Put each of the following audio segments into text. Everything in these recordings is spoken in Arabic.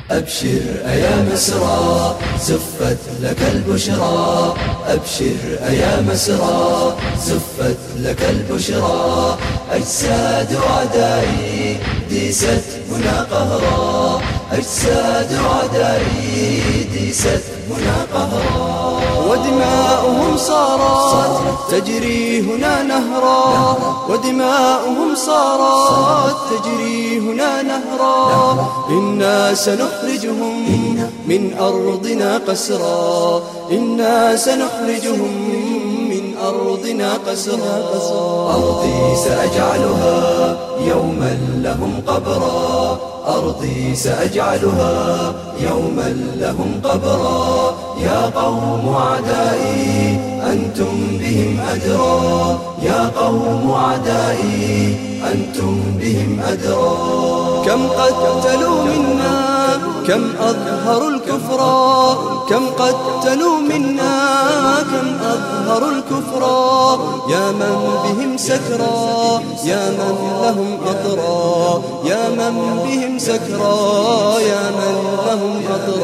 أبشر أيا مسرى زفت لك البشرى، أبشر أيا مسرى زفت لك البشرى. أجساد عدائي ديست هنا قهرا، أجساد عدائي ديست هنا قهرا. ودماؤهم صارت تجري هنا نهرا، ودماؤهم صارت تجري هنا نهرا. إنا سنخرجهم من أرضنا قسرا، إنا سنخرجهم من أرضنا قسرا. أرضي سأجعلها يوما لهم قبرا، أرضي سأجعلها يوما لهم قبرا. يا قوم أعدائي أنتم بهم أدرى، يا قوم أعدائي أنتم بهم أدرى. كم قتلوا منا كم أظهروا الكفر، كم قتلوا منا كم أظهروا الكفر. يا من بهم سكرى يا من لهم أطرى، يا من بهم سكرى يا من لهم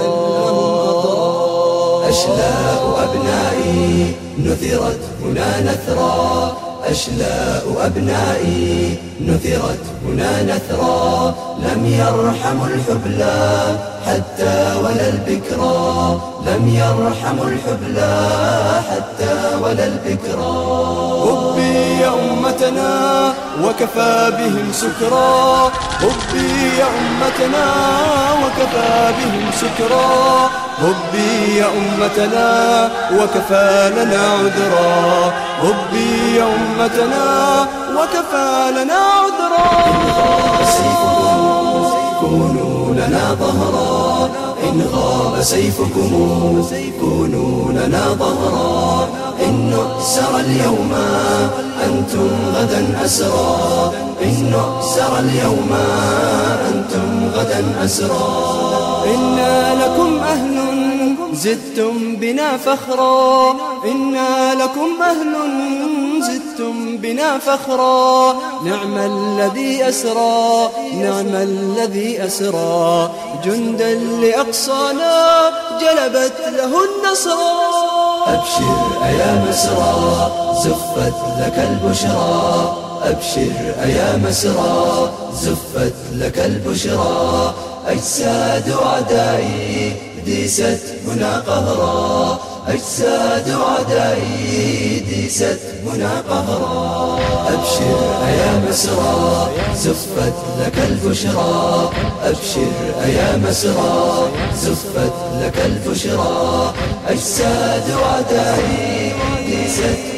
أطرى. أشلاء أبنائي نثرت هنا نثرا، أشلاء أبنائي نثرت هنا نثرا. لم يرحموا الحبلى حتى ولا البكرى، لم يرحموا الحبلى حتى ولا البكرى. حبي يا أمتنا وكفى بهم سكرا، حبي يا أمتنا وكفى بهم سكرا. حبي يا أمتنا وكفى لنا عذرا، حبي يا أمتنا وكفى لنا عذرا. إن غاب سيفكم كونوا لنا ظهرا، إن غاب سيفكم كونوا لنا ظهرا. إن نؤسر اليوم أنتم غدا أسرى، إن نؤسر اليوم أنتم غدا أسرى. إنا لكم أهل زدتم بنا فخرا، إنا لكم أهل زدتم بنا فخرا. نعم الذي أسرى نعم الذي أسرى، جندا لأقصانا جلبت له النصر. أبشر أيا مسرى زفت لك البشرى، أبشر أيا مسرى زفت لك البشرى. أجساد أعدائي ديست هنا قهرا، أجساد أعدائي ديست هنا قهرا. أبشر أيا مسرى زفت لك البشرى، أبشر أيا مسرى زفت لك البشرى. أجساد أعدائي ديست